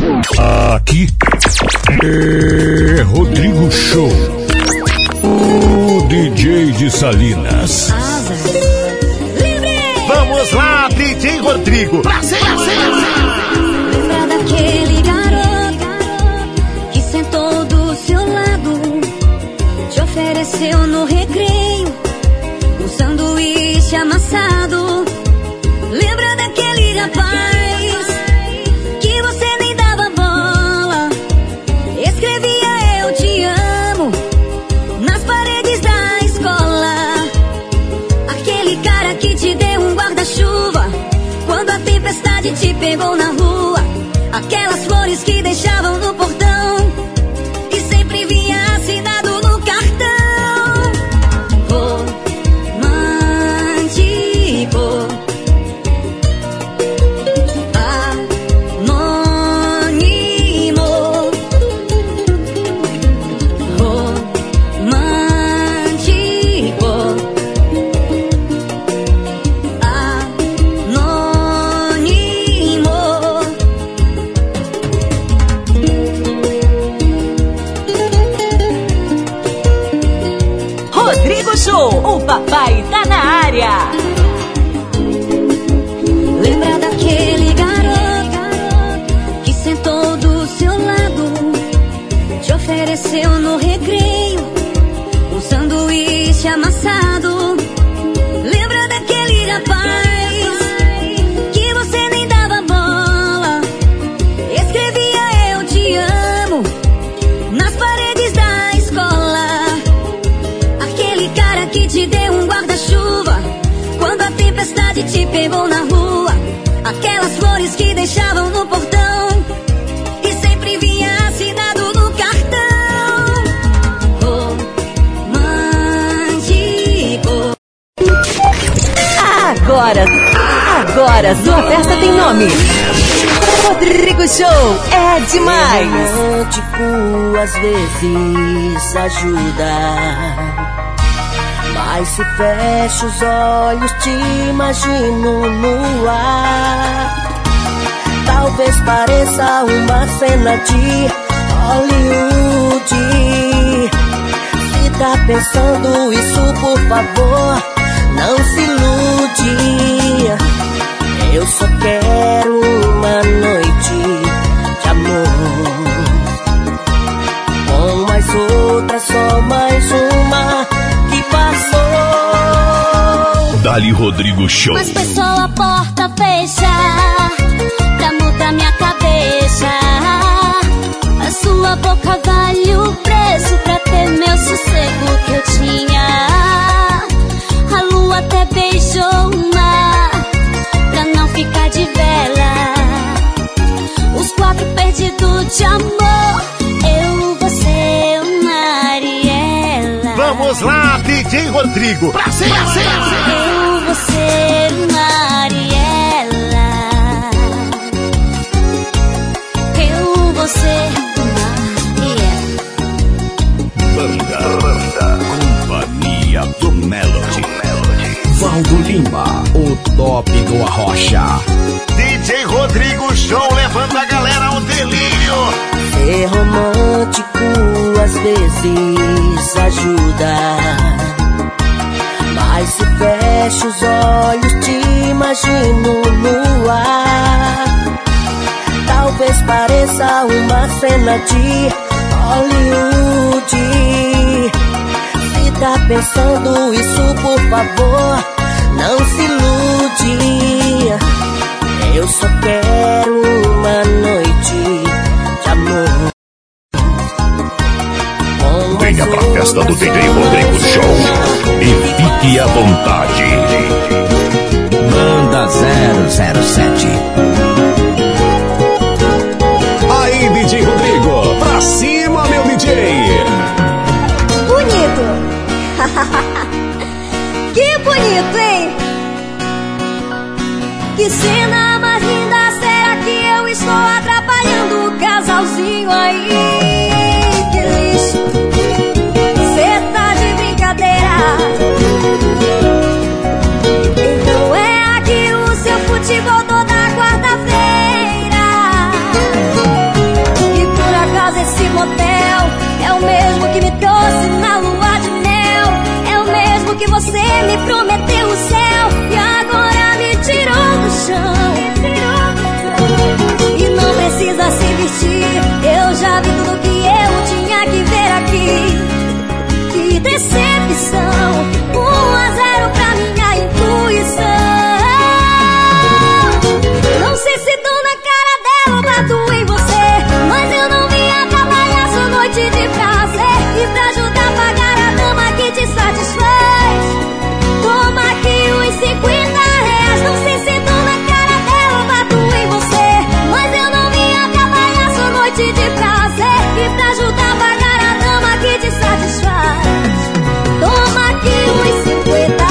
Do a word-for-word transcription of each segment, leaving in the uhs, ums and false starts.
Aqui é Rodrigo Show, o D J de Salinas. Vamos lá, D J Rodrigo. Pra ser, pra ser, pra ser. Lembra daquele garoto que sentou do seu lado, te ofereceu no recreio um sanduíche amassado. Lembra daquele rapaz que você nem dava bola, escrevia eu te amo nas paredes da escola. Aquele cara que te deu um guarda-chuva quando a tempestade te pegou na rua. Aquelas flores que deixavam no portão e sempre vinha assinado no cartão. Romântico, anônimo, romântico, anônimo. Rodrigo Show, o papai tá na área. Lembra daquele garoto que sentou do seu lado, te ofereceu no recreio um sanduíche amassado. Lembra daquele rapaz que você nem dava bola, escrevia eu te amo nas paredes da escola. Aquele cara que te deu um guarda-chuva quando a tempestade te pegou na rua. Aquelas flores que deixavam no portão e sempre vinha assinado no cartão. Romântico. Agora, agora sua festa tem nome. Rodrigo Show é demais. Romântico às vezes ajuda, mas se fecho os olhos te imagino no ar. Talvez pareça uma cena de Hollywood. Se tá pensando isso, por favor, não se ilude. Eu só quero uma noite de amor, com mais outra, só mais uma que passou. Dali Rodrigo Show. Mas foi só a porta fechar pra mudar minha cabeça. A sua boca vale o preço pra ter meu sossego que eu tinha. A lua até beijou o mar pra não ficar de vela. Os quatro perdidos de amor, eu, você, Mariela. Vamos lá, D J Rodrigo. Pra ser, pra ser, pra ser. Eu, você, Mariela. Eu, você, Mariela. Banda, banda, Companhia do Melody. Valdo Lima, o top do Arrocha. D J Rodrigo Show levando a galera ao delírio. Ser romântico às vezes ajuda, mas se fecho os olhos te imagino no ar. Talvez pareça uma cena de Hollywood. Se tá pensando isso, por favor, não se ilude. Eu só quero uma noite de amor. Venha pra festa do D J Rodrigo Show e fique à vontade. Banda zero zero sete. Aí, D J Rodrigo, pra cima, meu D J. Bonito. Que bonito, hein? Que cena mais linda, será que eu estou atrapalhando o casalzinho aí? Que lixo, cê tá de brincadeira. Então é aqui o seu futebol toda água morte de prazer. E pra ajudar a pagar a dama que te satisfaz, toma aqui uns cinquenta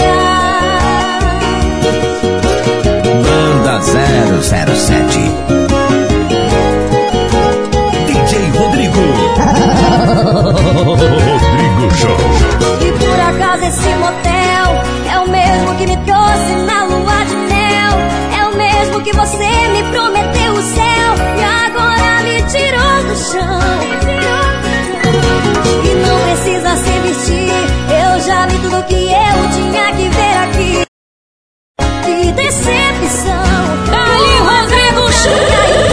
reais. Banda zero zero sete. D J Rodrigo. Rodrigo Show. E por acaso esse motel é o mesmo que me trouxe na lua de mel, é o mesmo que você me prometeu o céu e agora me tirou do chão. E não precisa se vestir, eu já vi tudo que eu tinha que ver aqui. Que decepção. Dali Rodrigo Show.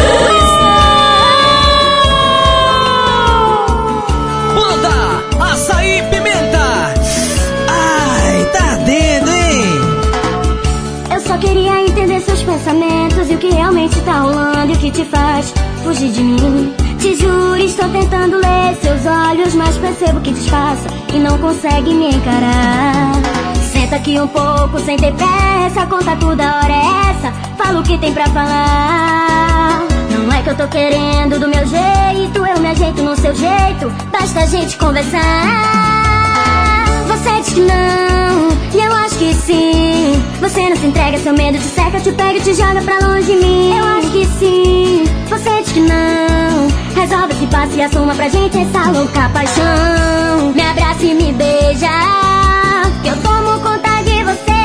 Açaí Pimenta. Ai, tá ardendo, hein? Eu só queria entender seus pensamentos e o que realmente tá rolando e o que te faz fugir de mim. Te juro, estou tentando ler seus olhos, mas percebo que disfarça e não consegue me encarar. Senta aqui um pouco sem ter pressa, conta tudo, a hora é essa, fala o que tem pra falar. Não é que eu tô querendo do meu jeito, eu me ajeito no seu jeito, basta a gente conversar. Você diz que não, e eu acho que sim. Você não se entrega, seu medo te cerca, te pega e te joga pra longe de mim. Eu acho que sim. Você diz que não, resolve esse passo e assuma pra gente essa louca paixão. Me abraça e me beija, que eu tomo conta de você.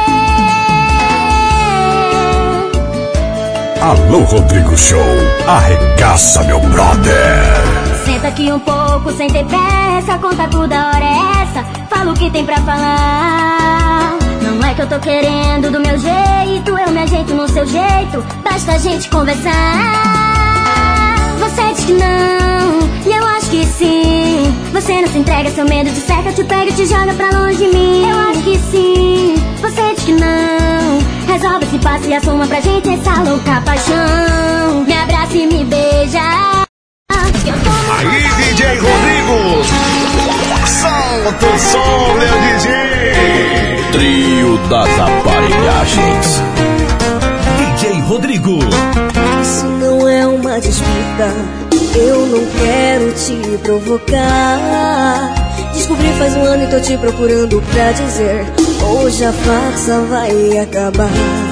Alô, Rodrigo Show. Arregaça, meu brother. Senta aqui um pouco sem ter pressa, conta tudo, a hora é essa, fala o que tem pra falar. Não é que eu tô querendo do meu jeito, eu me ajeito no seu jeito, basta a gente conversar. Você diz que não, e eu acho que sim. Você não se entrega, seu medo te cerca, te pega e te joga pra longe de mim. Eu acho que sim. Você diz que não, resolve esse passo e assuma pra gente essa louca paixão. Me abraça e me beija. Aí, D J Rodrigo, solta o som, meu D J. Trio das aparelhagens. D J Rodrigo. Isso não é uma disputa, eu não quero te provocar. Descobri faz um ano e tô te procurando pra dizer, hoje a farsa vai acabar.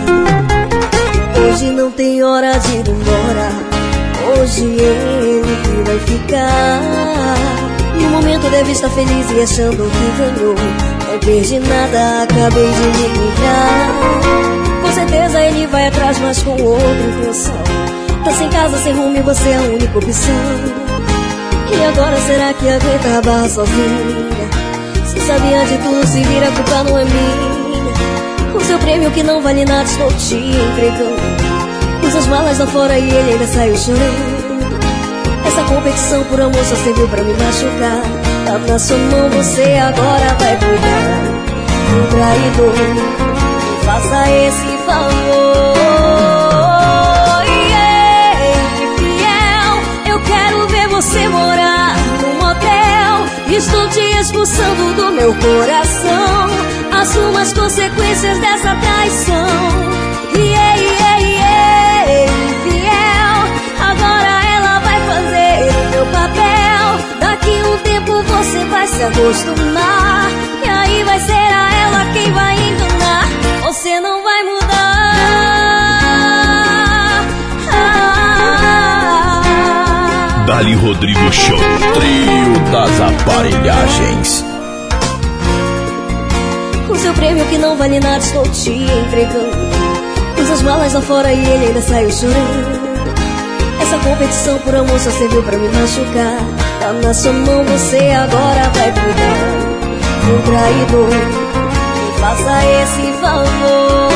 Hoje não tem hora de ir embora, hoje ele que vai ficar. No momento deve estar feliz e achando que ganhou, não perdi nada, acabei de me livrar. Com certeza ele vai atrás, mas com outra intenção. Tá sem casa, sem rumo e você é a única opção. E agora será que aguenta a barra sozinha? Se sabia de tudo, se vira, a culpa não é minha. O seu prêmio que não vale nada estou te entregando. Pus as malas lá fora e ele ainda saiu chorando. Essa competição por amor só serviu pra me machucar. Tá na sua mão, você agora vai cuidar do traidor. Me faça esse favor. Você morar num motel, estou te expulsando do meu coração. Assuma as consequências dessa traição. Yeah, yeah, yeah, infiel. Agora ela vai fazer o meu papel. Daqui um tempo você vai se acostumar, e aí vai ser a ela quem vai enganar. Você não vai mudar. Dali Rodrigo Show, trio das aparelhagens. O seu prêmio que não vale nada estou te entregando. Pus as malas lá fora e ele ainda saiu chorando. Essa competição por amor só serviu pra me machucar. Tá na sua mão, você agora vai cuidar do traidor. Me faça esse favor.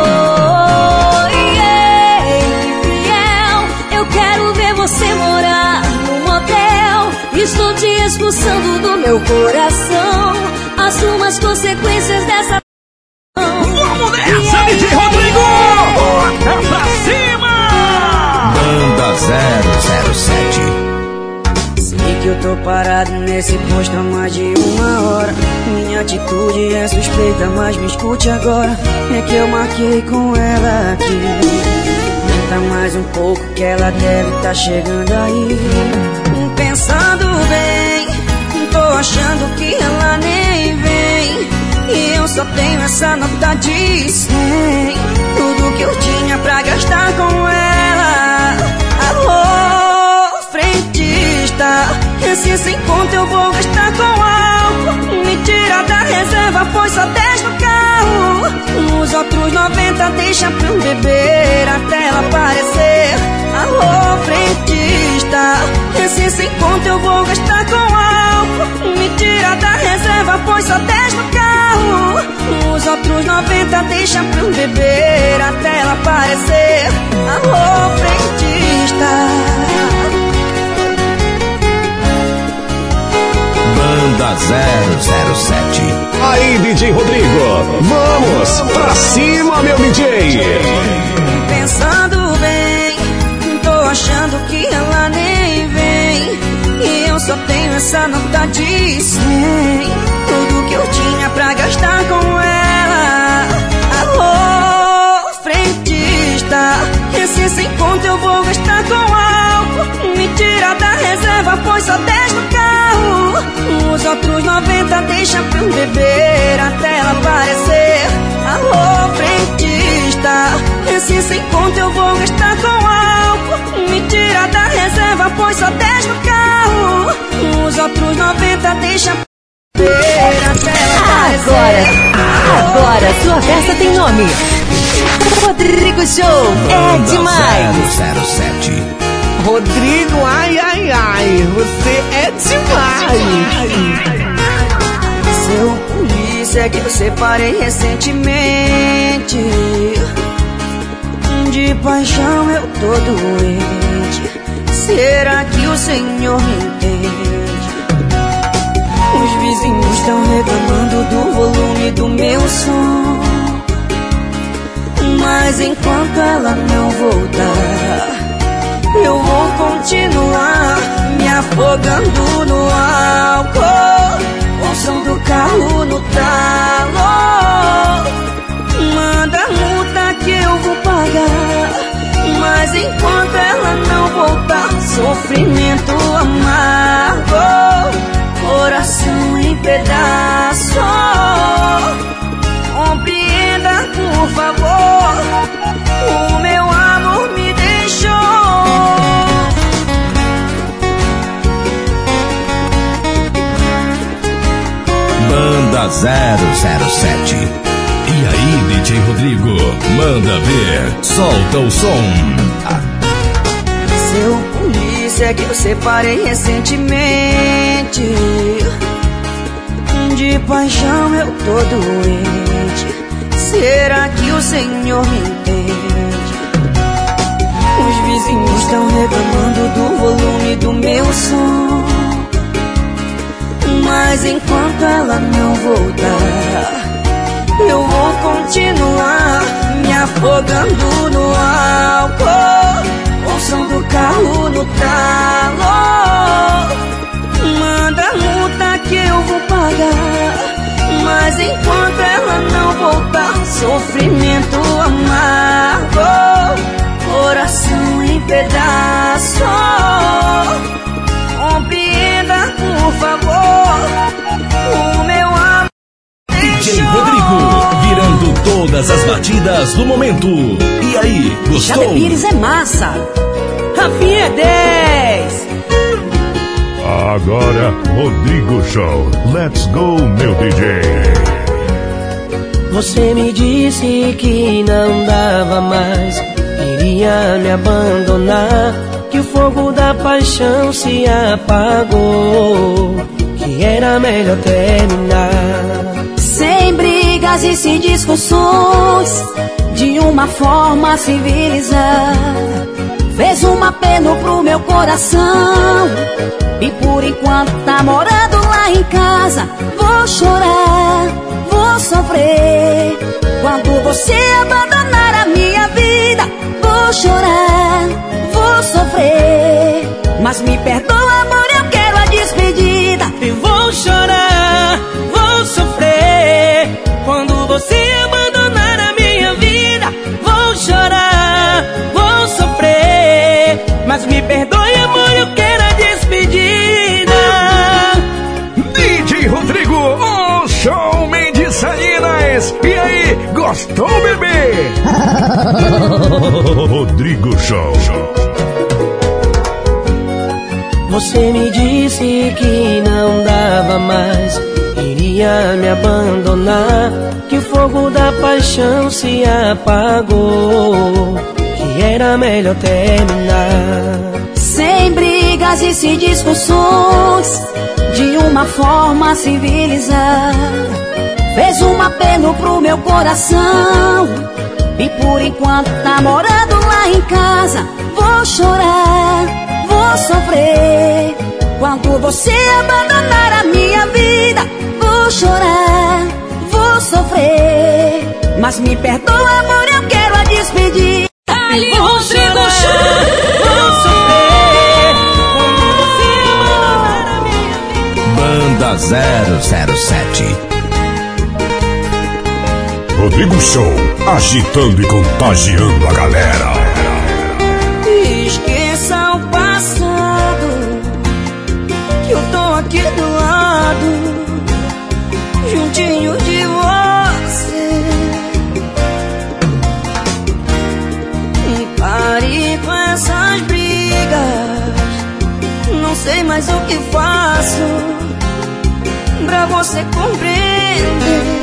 Yeah, infiel. Eu quero ver você morar num motel. Estou te expulsando do meu coração. Assuma as consequências dessa. Vamos nessa, D J Rodrigo! Bota pra cima! Banda zero zero sete. Sei que eu tô parado nesse posto há mais de uma hora. Minha atitude é suspeita, mas me escute agora. É que eu marquei com ela aqui. Aguenta mais um pouco que ela deve tá chegando aí. Pensando bem, tô achando que ela nem vem. E eu só tenho essa nota de cem. Tudo que eu tinha pra gastar com ela. Alô, frentista, esse sem conta eu vou gastar com álcool. Me tira da reserva, pois só dez no carro. Os outros noventa deixa pra eu beber até ela aparecer. Alô, frentista, esse sem conta eu vou gastar com álcool. Me tira da reserva, pois só dez no carro. Os outros noventa deixa pra eu beber até ela aparecer. Alô, frentista. Banda zero zero sete. Aí, D J Rodrigo, vamos pra cima, meu D J. Pensando bem, tô achando que ela nem vem. E eu só tenho essa nota de cem. Tudo que eu tinha pra gastar com ela. Alô, frentista, esse sem conta eu vou gastar com álcool. Me tira da reserva, pois só dez no carro. Os outros noventa deixa pra eu beber até ela aparecer. Alô, frentista, esse sem conta eu vou gastar com álcool. Me tira da reserva, pois só dez no carro. Os outros noventa deixa pra eu beber até ela aparecer. Agora, agora sua festa tem nome. Rodrigo Show é Banda demais. zero zero sete. Rodrigo, ai, ai, ai, você é demais. Seu polícia que eu separei recentemente. De paixão eu tô doente. Será que o senhor me entende? Os vizinhos estão reclamando do volume do meu som. Mas enquanto ela não voltar, eu vou continuar me afogando no álcool. O som do carro no talo. Manda a multa que eu vou pagar. Mas enquanto ela não voltar, sofrimento amargo, coração em pedaços. Compreenda, por favor, o meu amor me deixou. Banda zero zero sete. E aí, D J Rodrigo, manda ver, solta o som. Seu polícia que eu separei recentemente. De paixão eu tô doente. Será que o senhor me entende? Os vizinhos estão reclamando do volume do meu som. Mas enquanto ela não voltar, eu vou continuar me afogando no álcool. O som do carro no talo. Manda a multa que eu vou pagar. Mas enquanto ela não voltar, sofrimento amargo, coração em pedaços. Compreenda, por favor, o meu amor. D J Rodrigo, virando todas as batidas do momento. E aí, gostou? Jader Pires é massa. Rafinha é dez. Agora, Rodrigo Show. Let's go, meu D J. Você me disse que não dava mais, iria me abandonar, que o fogo da paixão se apagou, que era melhor terminar. Sem brigas e sem discussões, de uma forma civilizada. Fez um apelo pro meu coração, e por enquanto tá morando lá em casa. Vou chorar, vou sofrer, quando você abandonar a minha vida. Vou chorar, vou sofrer, mas me perdoa, amor, eu quero a despedida. E vou chorar, vou sofrer, quando você abandonar a minha vida. Vou chorar, vou sofrer, perdoe, amor, eu quero a despedida. D J Rodrigo, o showman de Salinas. E aí, gostou, bebê? Rodrigo Show. Você me disse que não dava mais, iria me abandonar, que o fogo da paixão se apagou, que era melhor terminar. Sem brigas e sem discussões, de uma forma civilizada. Fez um apelo pro meu coração, e por enquanto tá morando lá em casa. Vou chorar, vou sofrer, quando você abandonar a minha vida. Vou chorar, vou sofrer, mas me perdoa, amor, eu quero a despedida. Ali, vou Rodrigo chorar, vou sofrer, quando você abandonar a minha vida. Banda zero zero sete. Rodrigo Show, agitando e contagiando a galera. Esqueça o passado, que eu tô aqui do lado, juntinho de você. Pare com essas brigas, não sei mais o que faço pra você compreender.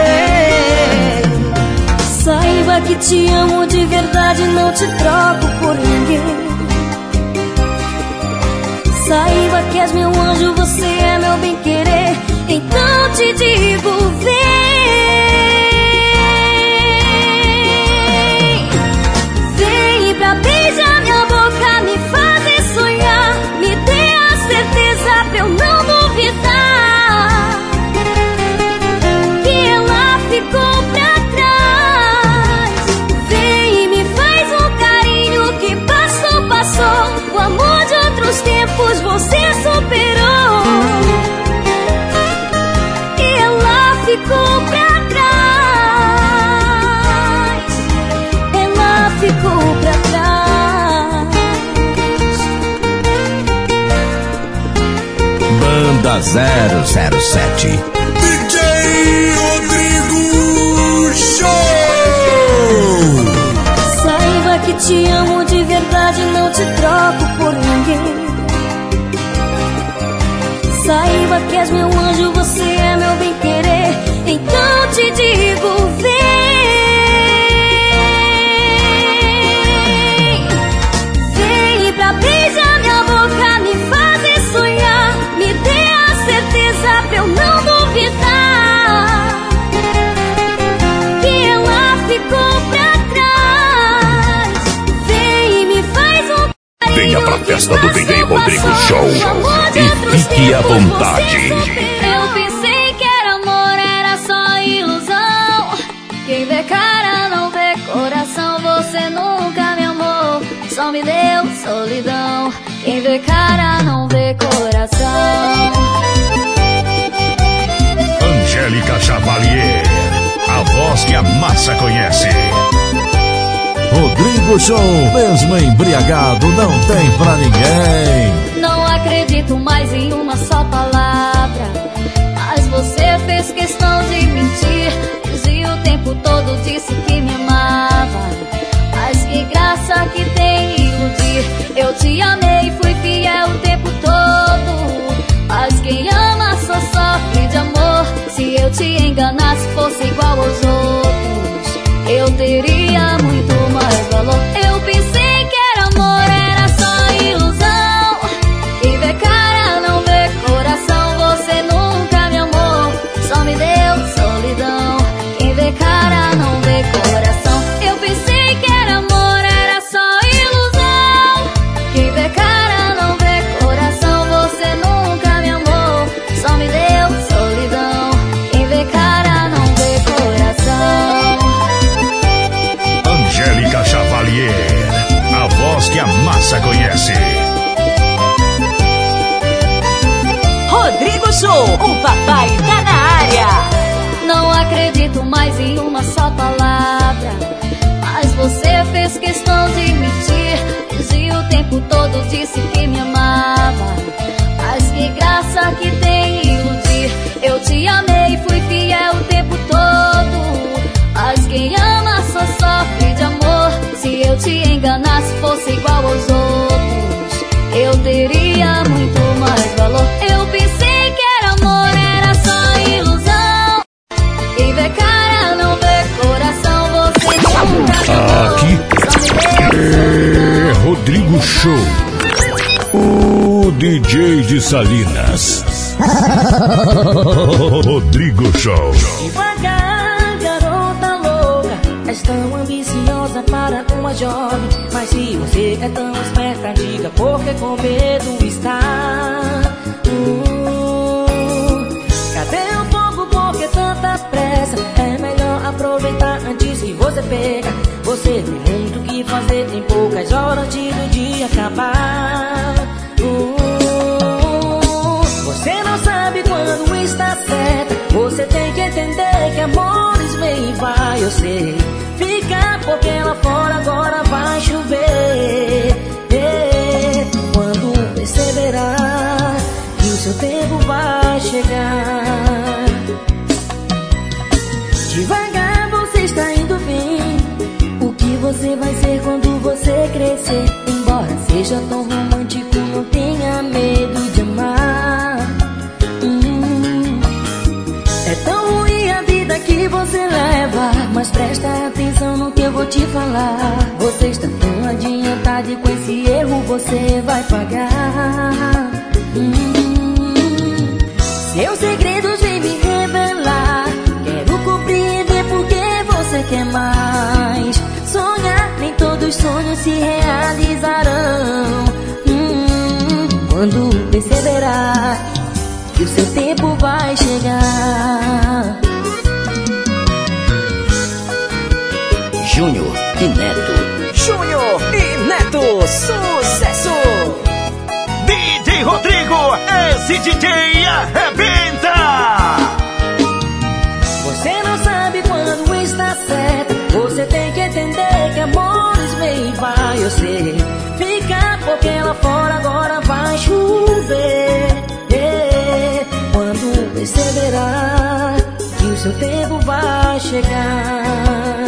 Saiba que te amo de verdade, não te troco por ninguém. Saiba que és meu anjo, você é meu bem-querer. Então te digo, vem. Vem pra beijar minha boca, me fazer sonhar, me dê a certeza pra eu não duvidar que ela ficou pra o amor de outros tempos você superou, e ela ficou pra trás. Ela ficou pra trás. Banda zero zero sete. D J Rodrigo Show. Saiba que te amo de verdade, não te troco por ninguém. Saiba que és meu anjo, você é meu bem-querer. Então te digo, vem. Vem pra beijar minha boca, me fazer sonhar, me dê a certeza pra eu não duvidar que ela ficou pra trás. Vem e me faz um carinho. Venha pra festa do D J Rodrigo Show e fique à vontade. Eu pensei que era amor, era só ilusão. Quem vê cara não vê coração. Você nunca me amou, só me deu solidão. Quem vê cara não vê coração. Angélica Chavalier, a voz que a massa conhece. Rodrigo Show, mesmo embriagado, não tem pra ninguém. Não acredito mais em uma só palavra, mas você fez questão de mentir. Dizia o tempo todo, disse que me amava, mas que graça que tem iludir. Eu te amei, fui fiel o tempo todo, mas quem ama só sofre de amor. Se eu te enganasse, fosse igual aos outros, eu teria muito mais valor. Eu pensei que era amor, era só ilusão. Quem vê cara não vê coração. Você nunca me amou, só me deu solidão. Quem vê cara não vê coração. Eu pensei que era amor, era só ilusão. Quem vê cara não vê coração. Você nunca me amou, só me deu solidão. Quem vê cara não vê coração. Angélica Chavalier, a voz que a massa conhece. Rodrigo Show, o papai tá na área. Não acredito mais em uma só palavra, mas você fez questão de mentir. Dizia o tempo tempo todo disse que me amava, mas que graça que tem iludir. Eu te amei, fui fiel o tempo todo, mas quem ama só sofre de amor. Se eu te enganasse, fosse igual aos outros, eu teria muito mais valor. Eu pensei que era amor, era só ilusão. Quem vê cara não vê coração. Você nunca aqui é Rodrigo Show, o D J de Salinas. Rodrigo Show. Devagar, garota louca, és tão ambiciosa para uma jovem. Mas se você é tão esperta, diga por que com medo está. hum, Cadê o fogo, por que tanta pressa? É melhor aproveitar antes que você pega. Você tem muito o que fazer, tem poucas horas de do dia acabar. hum, Você não sabe quando está certa. Você tem que entender que amores vem e vai. Eu sei, fica porque lá fora agora vai chover. é, Quando perceberá que o seu tempo vai chegar. Devagar você está indo bem. O que você vai ser quando você crescer? Embora seja tão romântico, não tenha medo de amar. hum, É tão ruim a vida que você leva, mas presta atenção no que eu vou te falar. Você está tão adiantado e com esse erro você vai pagar. hum, Seus segredos vêm me revelar. Quero compreender por que você quer mais. Sonhar, nem todos os sonhos se realizarão. hum, Quando perceberá que o seu tempo vai chegar. Júnior e Neto. Júnior e Neto, sucesso! D J Rodrigo, esse D J arrebenta! Você não sabe quando está certo. Você tem que entender que amores vem e vai. Eu sei, fica porque lá fora agora vai chover. é, Quando perceberá que o seu tempo vai chegar.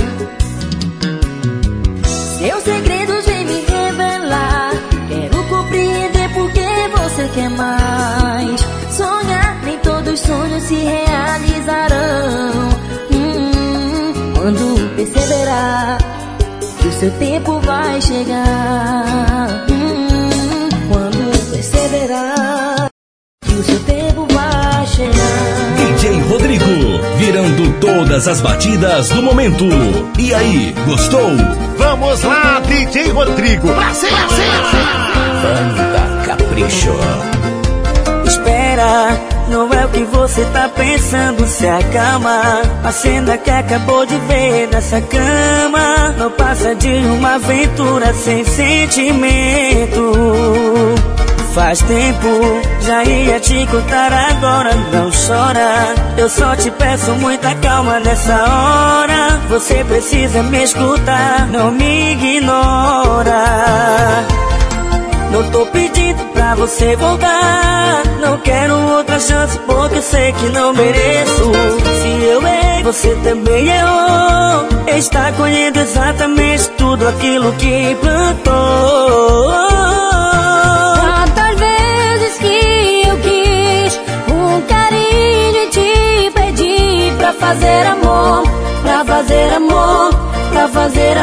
Seus segredos vêm me revelar. Quero compreender por que você quer mais. Sonhar, nem todos os sonhos se realizarão. hum, Quando perceberá que o seu tempo vai chegar. hum, Quando perceberá que o seu tempo vai chegar. D J Rodrigo, virando todas as batidas do momento. E aí, gostou? Vamos lá, D J Rodrigo, pra cima, pra cima! Banda Capricho. Espera, não é o que você tá pensando, se acalma. A cena que acabou de ver nessa cama não passa de uma aventura sem sentimento. Faz tempo, já ia te contar agora, não chora. Eu só te peço muita calma nessa hora. Você precisa me escutar, não me ignora. Não tô pedindo pra você voltar. Não quero outra chance porque eu sei que não mereço. Se eu errei, você também errou. Está colhendo exatamente tudo aquilo que plantou. Quantas vezes que eu quis um carinho e te pedi pra fazer amor, pra fazer amor, pra fazer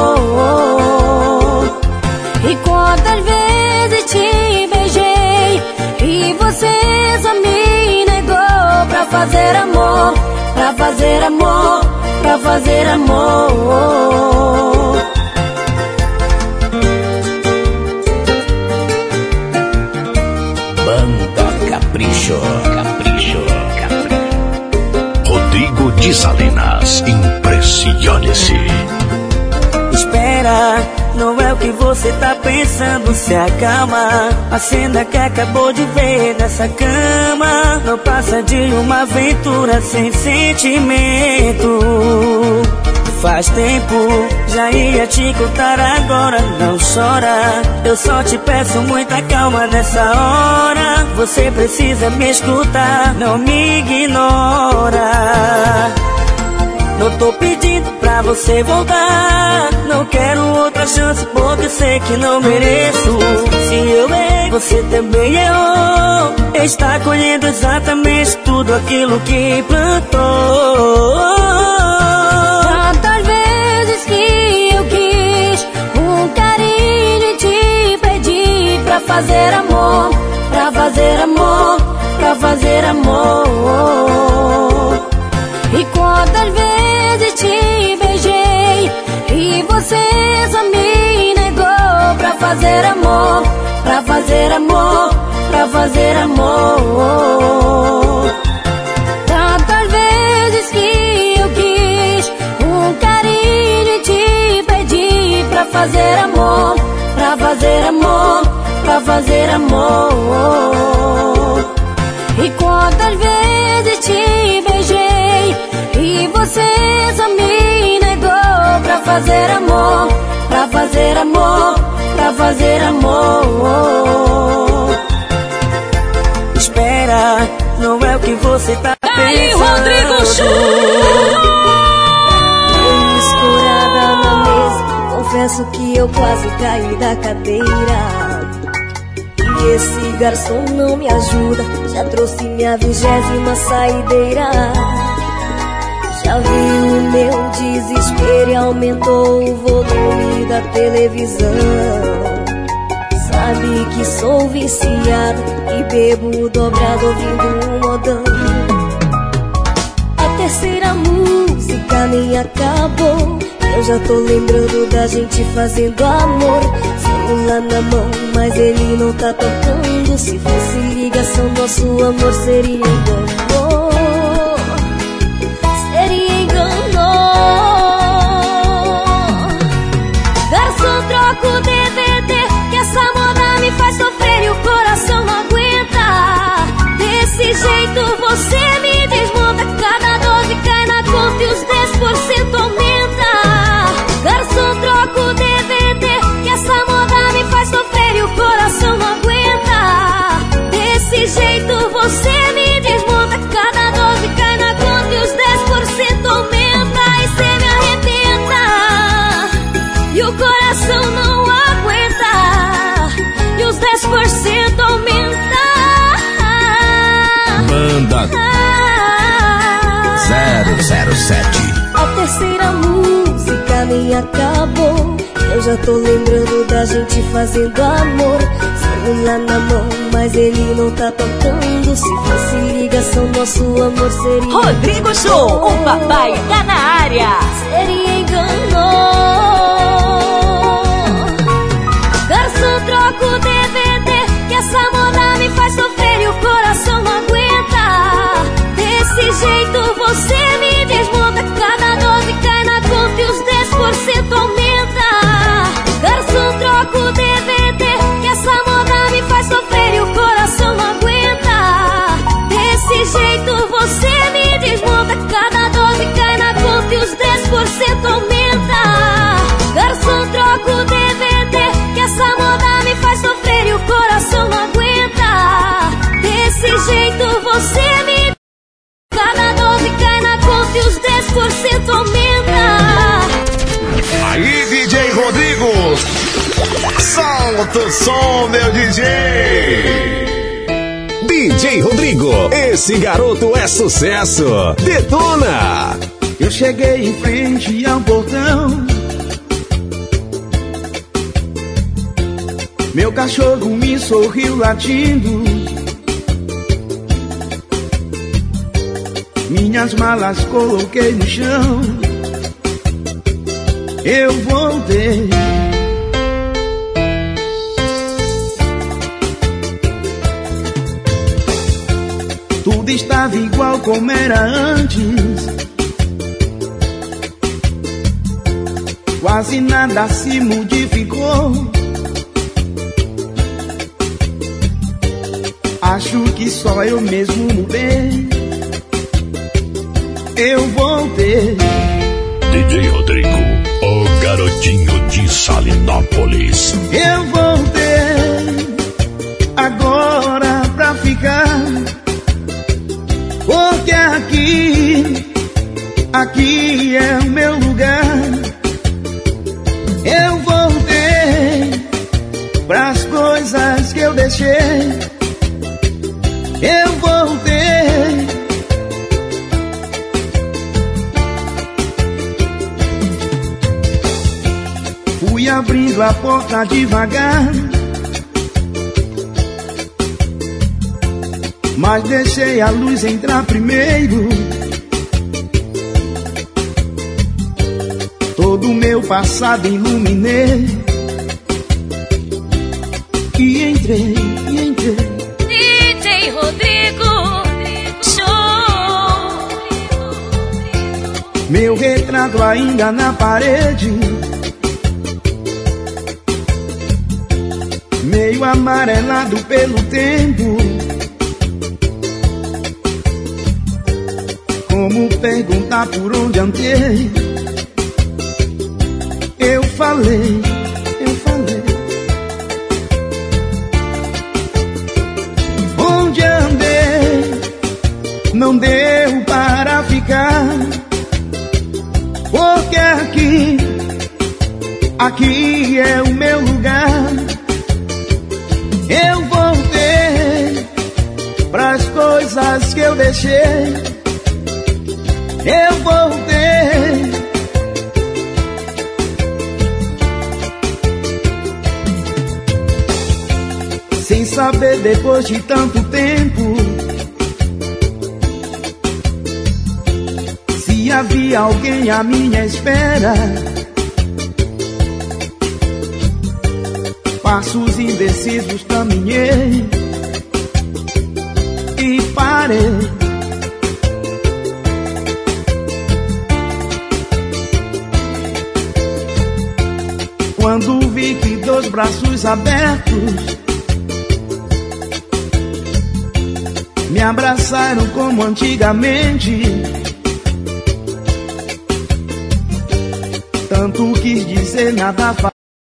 amor. E quantas vezes te beijei e você só me negou pra fazer amor, pra fazer amor, pra fazer amor. Banda Capricho. Capricho. Capricho. Rodrigo de Salinas, impressione-se. Espera, não é o que você tá pensando, se acalma. A cena que acabou de ver nessa cama não passa de uma aventura sem sentimento. faz tempo. Já ia te contar agora, não chora. Eu só te peço muita calma nessa hora. Você precisa me escutar, não me ignora. Não tô pedindo pra você voltar. Não quero outra chance porque sei que não mereço. Se eu errei, você também errou. Está colhendo exatamente tudo aquilo que plantou. Tantas vezes que eu quis um carinho e te pedi pra fazer amor, pra fazer amor, pra fazer amor. E quantas vezes te beijei e você só me negou pra fazer amor, pra fazer amor, pra fazer amor. Tantas vezes que eu quis um carinho e te pedi pra fazer amor, pra fazer amor, pra fazer amor. E quantas vezes te beijei e você só me negou pra fazer amor, pra fazer amor, pra fazer amor. Espera, não é o que você tá Dali, pensando. Rodrigo Show! Misturada na mesa, confesso que eu quase caí da cadeira. E esse garçom não me ajuda, já trouxe minha vigésima saideira. Já viu o meu desespero e aumentou o volume da televisão. Sabe que sou viciado e bebo dobrado ouvindo um modão. A terceira música nem acabou, eu já tô lembrando da gente fazendo amor. Celular na mão, mas ele não tá tocando. Se fosse ligação, nosso amor seria engano. Seria engano. Garçom, troca o D V D, que essa moda me faz sofrer e o coração não aguenta. Desse jeito você me desmonta, cada dose cai na conta e os dez por cento aumenta. Garçom, troca o D V D, que essa moda me faz sofrer e o coração não aguenta. Desse jeito você me desmonta, cada dose cai na conta e os dez por cento aumenta. E cê me arrebenta e o coração não aguenta, e os dez por cento aumenta. Banda zero zero sete. A terceira música nem acabou, eu já tô lembrando da gente fazendo amor. Celular na mão, mas ele não tá tocando. Se fosse ligação, nosso amor seria Rodrigo Show, o papai tá na área. Seria engano. Garçom, troca o D V D, que essa moda me faz sofrer e o coração não aguenta. Desse jeito você me desmonta, cada dose cai na conta e os dez por cento aumenta. Garçom, troca o D V D, que essa moda me faz sofrer e o coração não aguenta. Desse jeito você me desmonta, cada dose cai na conta e os dez por cento aumenta. Garçom, troca o D V D, que essa moda me faz sofrer e o coração não aguenta. Desse jeito você me... Cada dose cai na conta e os dez por cento aumenta. Aí, D J Rodrigo, solta o som, meu D J. D J Rodrigo, esse garoto é sucesso. Detona! Eu cheguei em frente ao portão, meu cachorro me sorriu latindo. Minhas malas coloquei no chão, eu voltei. Tudo estava igual como era antes, quase nada se modificou. Acho que só eu mesmo mudei. Eu voltei. D J Rodrigo, o garotinho de Salinópolis. Eu voltei agora pra ficar, porque aqui, aqui é o meu lugar. Eu voltei pras coisas que eu deixei. Eu voltei. Fui abrindo a porta devagar, mas deixei a luz entrar primeiro. Todo o meu passado iluminei e entrei, e entrei. D J Rodrigo Show. Meu retrato ainda na parede, meio amarelado pelo tempo. Como perguntar por onde andei? Eu falei, eu falei. Onde andei, não deu para ficar, porque aqui, aqui é o meu lugar. Eu voltei pras coisas que eu deixei. Eu voltei. Sem saber depois de tanto tempo se havia alguém à minha espera. Passos indecisos caminhei e parei. Quando vi que dois braços abertos me abraçaram como antigamente, tanto quis dizer nada fa...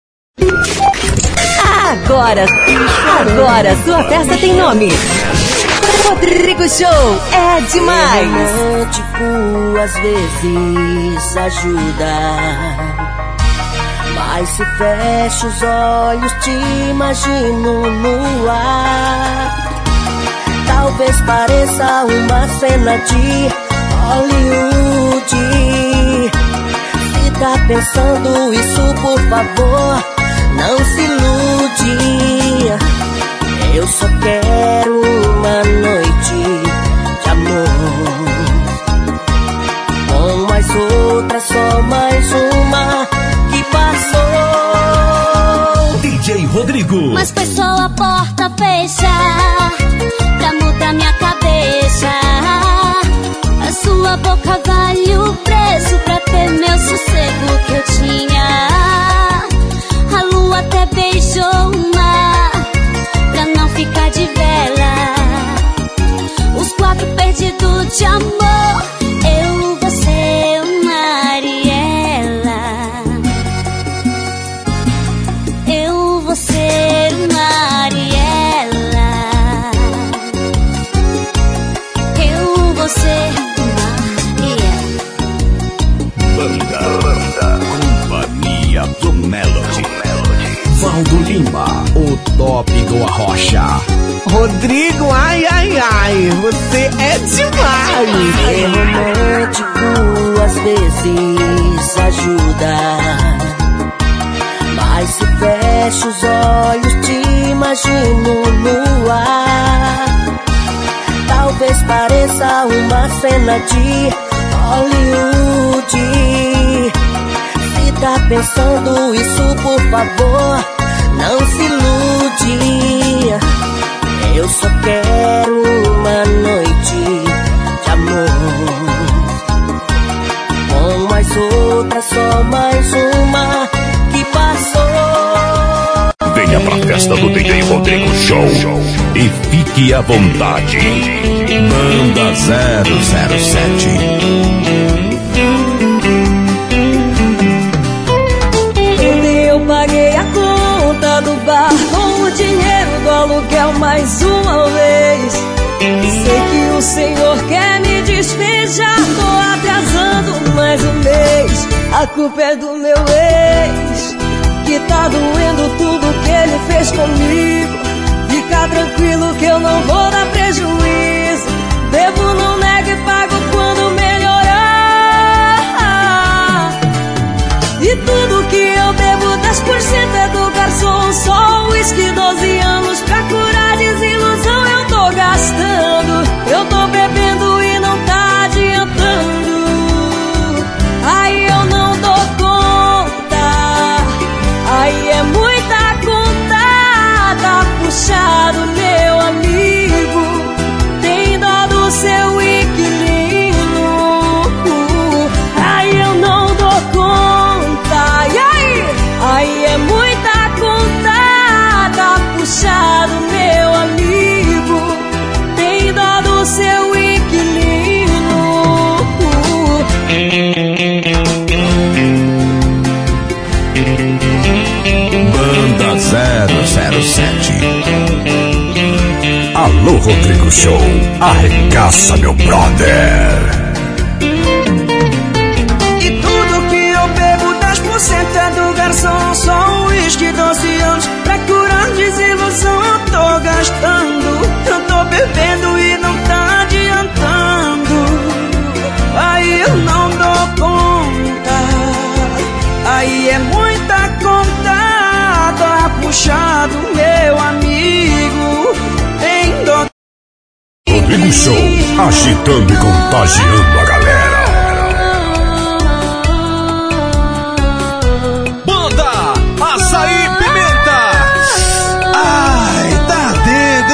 Agora, agora sua festa tem nome. Rodrigo Show é demais. É romântico, às vezes ajuda, mas se fecho os olhos te imagino no ar. Talvez pareça uma cena de Hollywood. Se tá pensando isso, por favor, não se ilude. Eu só quero uma noite de amor, com mais outra, só mais uma que passou. D J Rodrigo. Mas foi só a porta fechar pra mudar minha cabeça. A sua boca vale o preço pra ter meu sossego que eu tinha. A lua até beijou o mar pra não ficar de vela. Os quatro perdidos de amor, eu, você, Mariela. Eu, você, Mariela. Eu, você, Mariela. Banda, banda, Companhia do Melody. Valdo Lima, o top do Arrocha. Rodrigo, ai, ai, ai, você é demais. É romântico, às vezes ajuda, mas se fecho os olhos te imagino no ar. Talvez pareça uma cena de Hollywood. Se tá pensando isso, por favor, não se ilude. Eu só quero uma noite de amor, com mais outra, só mais uma que passou. Venha pra festa do D J Rodrigo Show e fique à vontade. Banda zero zero sete. mais uma vez. Sei que o Senhor quer me despejar, tô atrasando mais um mês. A culpa é do meu ex, que tá doendo tudo que ele fez comigo. Fica tranquilo que eu não vou dar prejuízo. Devo, não nego e pago quando melhorar. E tudo que eu bebo, dez por cento é do garçom. Só uísque, doze anos pra curar desilusão eu tô gastando. Eu tô bebendo e não tá adiantando. Aí eu não dou conta. Aí é muita conta. Tá puxado, meu amigo. Tem dó do seu inquilino. Aí eu não dou conta. E aí? Aí é muita conta. Tá puxado, meu amigo. Tem dó do seu inquilino. Banda zero zero sete. Alô, Rodrigo Show. Arregaça, meu brother. E tudo que eu bebo, dez por cento é do garçom. Só uísque, doze anos pra curar desilusão eu tô gastando. Eu tô bebendo e não tá adiantando. Aí eu não dou conta. Aí é muita conta. Tá puxado, meu amigo. Tem dó. Rodrigo Show, agitando e contagiando a galera. Banda Açaí Pimenta. Ai, tá dentro,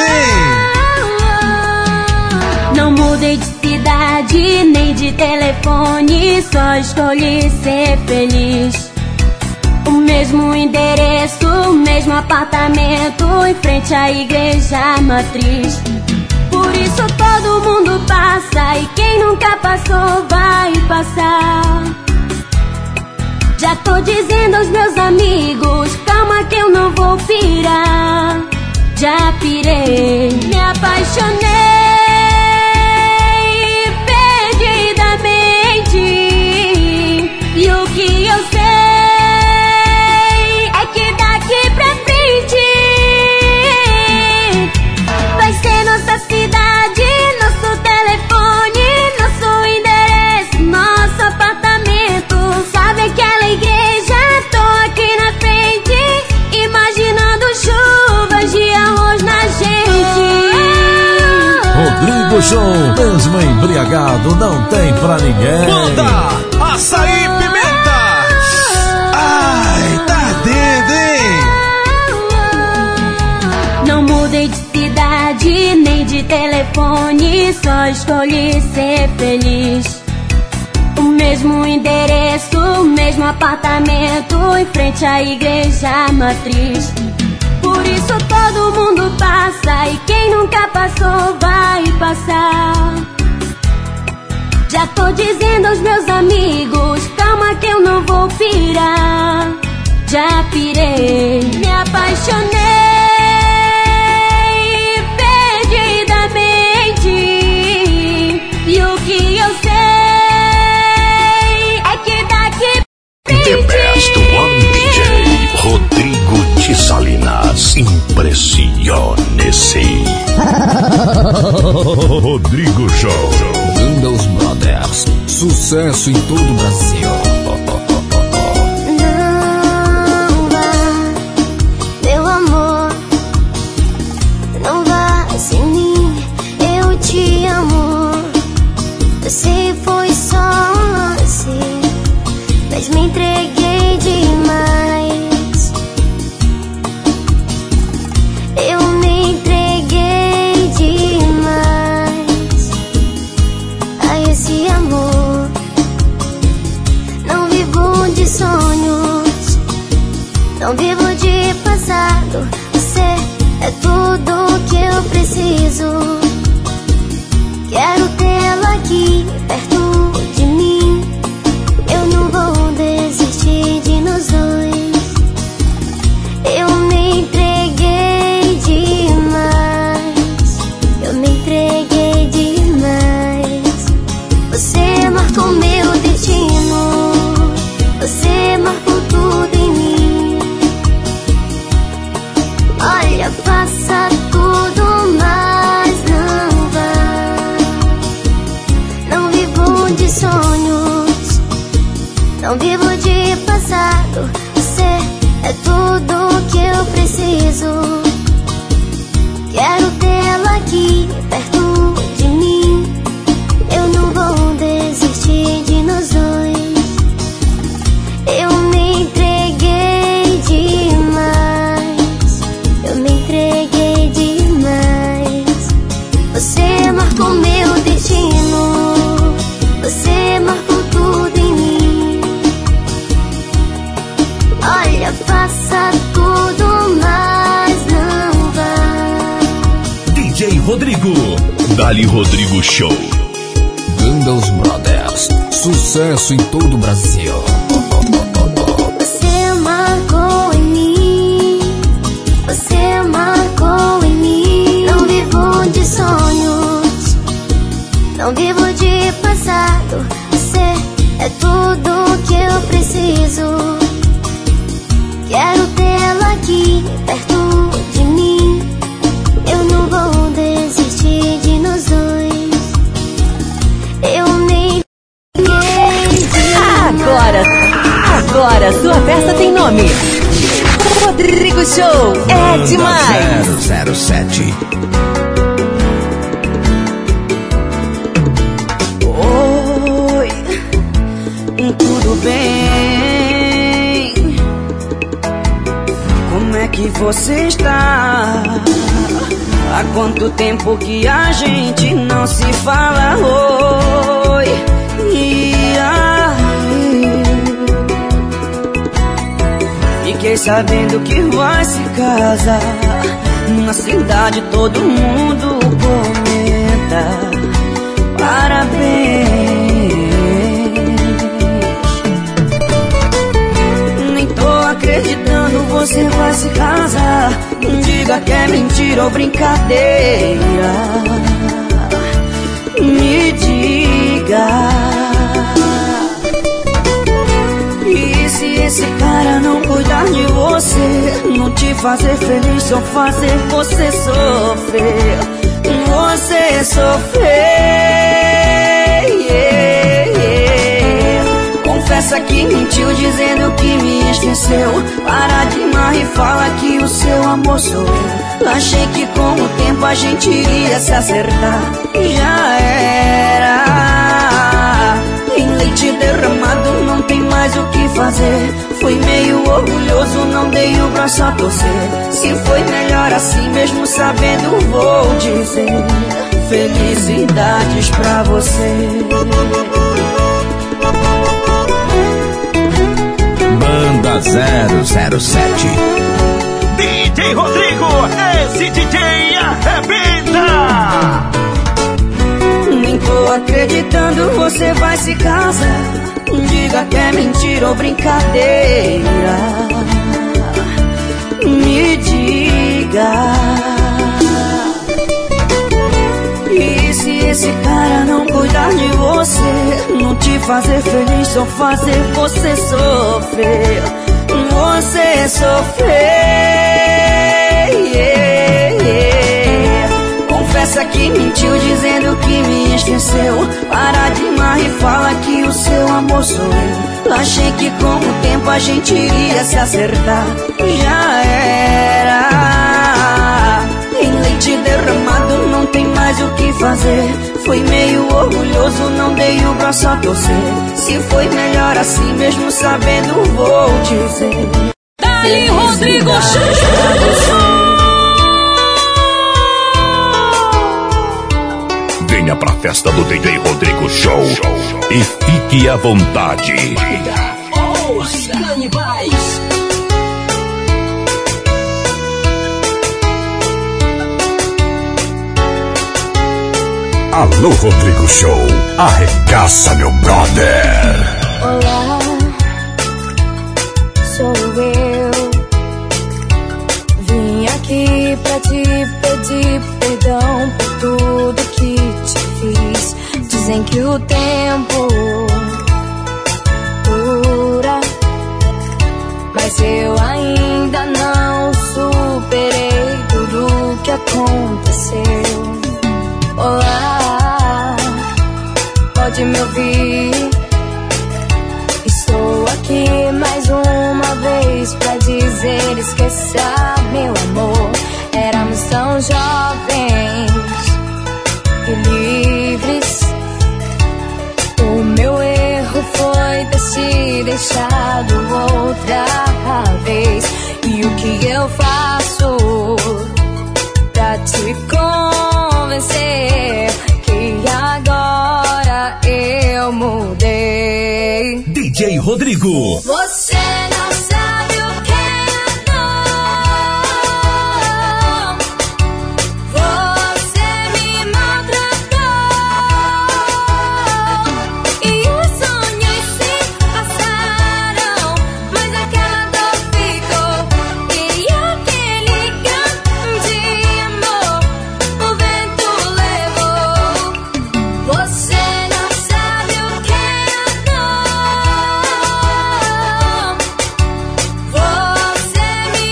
hein? Não mudei de cidade, nem de telefone. Só escolhi ser feliz. O mesmo endereço, o mesmo apartamento, em frente à igreja matriz. Por isso todo mundo passa, e quem nunca passou vai passar. Já tô dizendo aos meus amigos, calma que eu não vou pirar. Já pirei, me apaixonei perdidamente. E o que eu sei é que daqui pra frente vai ser nossa cidade, nosso telefone, nosso endereço, nosso apartamento. Sabe aquela igreja? Tô aqui na frente, imaginando chuvas de arroz na gente. Rodrigo Show, mesmo embriagado, não tem pra ninguém. Banda Açaí Pimenta. Ai, tá dentro, hein? Não mudei de cidade, nem de telefone, só escolhi ser feliz. O mesmo endereço, o mesmo apartamento, em frente à igreja matriz. Por isso todo mundo passa, e quem nunca passou vai passar. Já tô dizendo aos meus amigos, calma que eu não vou pirar. Já pirei, me apaixonei perdidamente. E o que eu sei é que daqui The Best One D J Rodrigo de Salinas. Impressione-se. Rodrigo Show. Banda Os Brothers. Sucesso em todo o Brasil. Não vá, meu amor. Não vá sem mim. Eu te amo. Eu sei foi só assim, mas me entreguei demais. Eu me entreguei demais a esse amor. Não vivo de sonhos, não vivo de passado. Você é tudo que eu preciso. Quero tê-la aqui perto de mim. Eu não vou desistir de nós dois. Eu me entreguei demais. preciso. Quero tê-la aqui perto de mim. Eu não vou desistir de nós dois. Eu me entreguei demais. Eu me entreguei demais. Você marcou meu destino. Você marcou tudo em mim. Olha, faça tudo, mas não vá. D J Rodrigo, Dali Rodrigo Show. Gandalf Brothers, sucesso em todo o Brasil. Você marcou em mim. Você marcou em mim. Não vivo de sonhos, não vivo de passado. Você é tudo que eu preciso. Quero tê-la aqui perto de mim. Eu não vou desistir de nós dois. Eu me entreguei. Agora, agora sua festa tem nome. Rodrigo Show é demais. zero zero sete. Oi, tudo bem? Como é que você está? Há quanto tempo que a gente não se fala? Oi, e aí? Fiquei sabendo que vai se casar. Na cidade todo mundo comenta. Parabéns. Nem tô acreditando, você vai se casar. Diga que é mentira ou brincadeira. Me diga. E se esse cara não cuidar de você, não te fazer feliz, só fazer você sofrer, você sofrer, yeah, yeah. Confessa que mentiu dizendo que me esqueceu. Para de mar e fala que o seu amor sou eu. Achei que com o tempo a gente iria se acertar. Já era. Em leite derramado não tem mais o que fazer. Fui meio orgulhoso, não dei o braço a torcer. Se foi melhor assim mesmo sabendo, vou dizer felicidades pra você. Banda zero zero sete. D J Rodrigo, esse D J arrebenta. Nem tô acreditando, você vai se casar. Diga que é mentira ou brincadeira. Me diga. E se esse cara não cuidar de você, não te fazer feliz, só fazer você sofrer, você sofrer, yeah, yeah. Confessa que mentiu dizendo que me esqueceu. Para de mar e fala que o seu amor sou eu. Achei que com o tempo a gente iria se acertar. Já era. Em leite derramado não tem mais o que fazer. Fui meio orgulhoso, não dei o braço a torcer. Se foi melhor assim mesmo sabendo, vou dizer Dali Rodrigo Show. Venha pra festa do D J Rodrigo Show e fique à vontade. Os canibais. Alô Rodrigo Show, arregaça meu brother. Olá, sou eu. Vim aqui pra te pedir perdão por tudo que te fiz. Dizem que o tempo cura, mas eu ainda não superei tudo que aconteceu. Olá, pode me ouvir? Estou aqui mais uma vez pra dizer esqueça, meu amor. Éramos tão jovens e livres. O meu erro foi ter se deixado outra vez. E o que eu faço pra te convencer que agora eu mudei? D J Rodrigo. Você não sabe o que é dor. Você me maltratou. E os sonhos se passaram, mas aquela dor ficou. E aquele grande amor o vento levou. Você não sabe o que é dor. Você me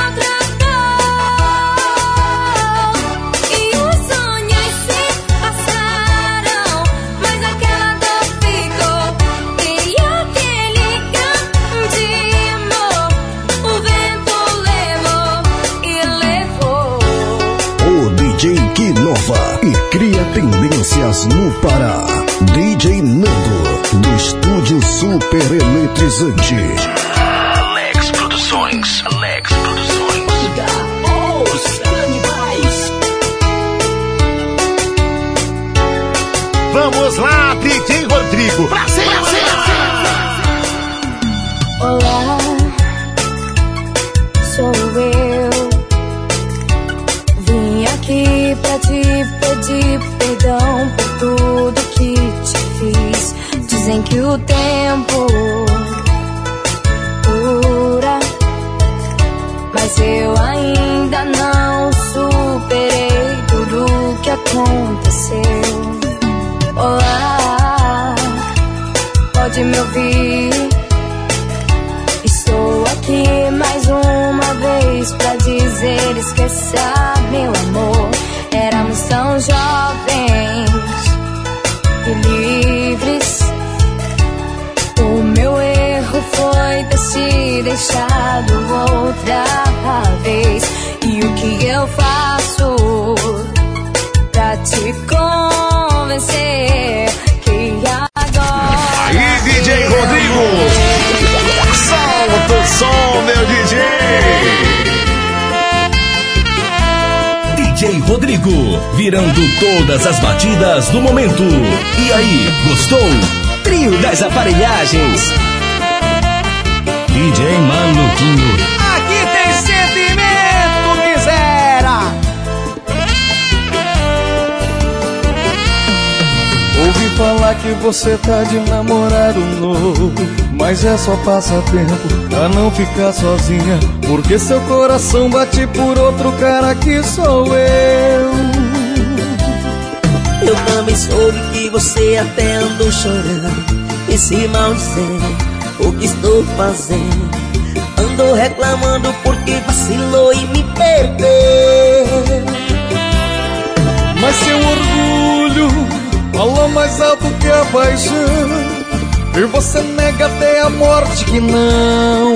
maltratou. E os sonhos se passaram, mas aquela dor ficou. E aquele grande amor o vento levou e levou. O D J que inova e cria tendências no Pará. D J Nando, do estúdio super eletrizante. Alex Produções. Alex Produções. Os canibais. Vamos lá, D J Rodrigo. Pra cima, pra cima. Olá, sou eu. Vim aqui pra te pedir perdão por tudo que te fiz. Dizem que o tempo cura, mas eu ainda não superei tudo que aconteceu. Olá, pode me ouvir? Estou aqui mais uma vez pra dizer esqueça, meu amor. Éramos tão jovens e livres. O meu erro foi ter se deixado outra vez. E o que eu faço pra te convencer que agora... Aí, D J Rodrigo. Solta o som, meu D J. D J Rodrigo, virando todas as batidas do momento. E aí, gostou? Trio das aparelhagens. D J Maluquinho. Aqui tem sentimento, miséria. Ouvi falar que você tá de namorado novo, mas é só passatempo pra não ficar sozinha, porque seu coração bate por outro cara que sou eu. Eu também soube que você até andou chorando e se maldizendo o que estou fazendo. Andou reclamando porque vacilou e me perdeu. Mas seu orgulho fala mais alto que a paixão, e você nega até a morte que não.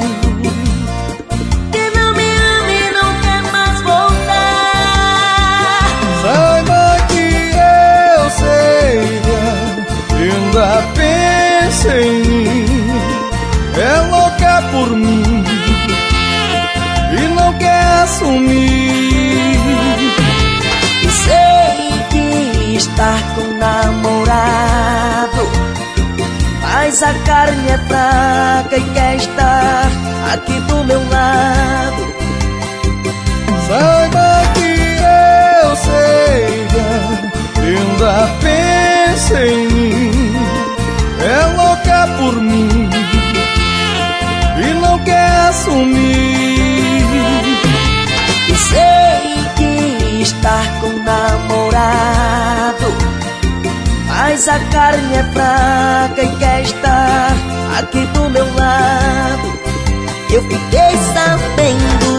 Que não me ama e não quer mais voltar. Saiba que eu sei, ainda pensa em mim. É louca por mim e não quer assumir. E sei que estar com o namorado mas a carne é fraca e quer estar aqui do meu lado. Saiba que eu sei, ainda pensa em mim. É louca por mim e não quer assumir. E sei que estar com o namorado mas a carne é fraca e quer estar aqui do meu lado. Eu fiquei sabendo.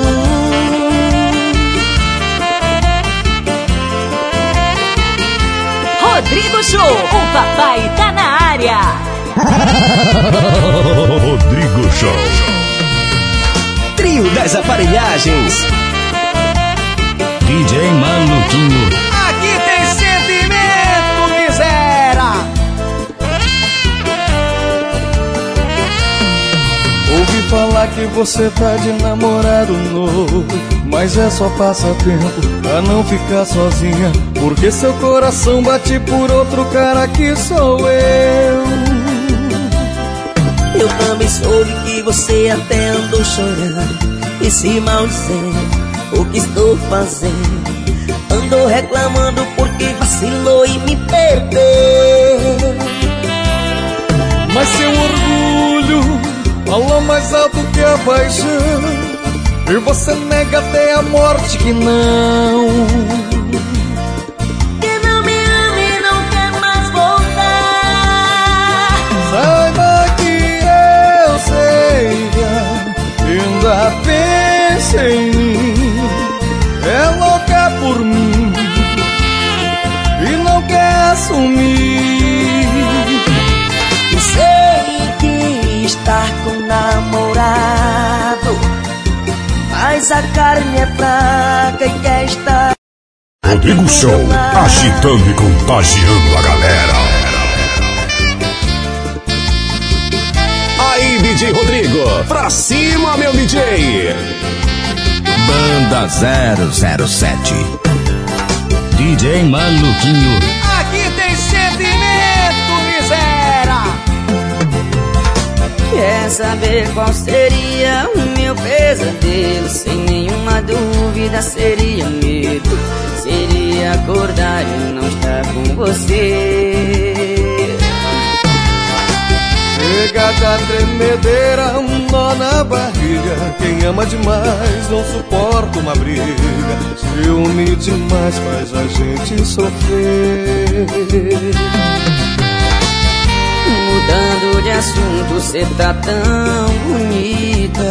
Rodrigo Show, o papai tá na área. Rodrigo Show. trio das aparelhagens. D J Maluquinho. Aqui tem sentimento, miséria. Ouvi falar que você tá de namorado novo, mas é só passatempo pra não ficar sozinha, porque seu coração bate por outro cara que sou eu. Eu também soube que você até andou chorando e se maldizendo o que estou fazendo. Andou reclamando porque vacilou e me perdeu. Mas seu orgulho fala mais alto que a paixão, e você nega até a morte que não. Que não me ama e não quer mais voltar. Saiba que eu sei que ainda pensa em mim. É louca por mim e não quer assumir. Eu sei que estar com namorado, mas a carne é fraca e quer estar. Rodrigo Show, agitando e contagiando a galera. Aí, D J Rodrigo, pra cima, meu D J. Banda zero zero sete. D J Maluquinho. Aqui tem sentimento, miséria. Quer saber qual seria o meu pesadelo? Sem nenhuma dúvida seria medo. Seria acordar e não estar com você. Chega da tremedeira, um nó na barriga. Quem ama demais não suporta uma briga. Ciúme demais faz a gente sofrer. Mudando de assunto, cê tá tão bonita.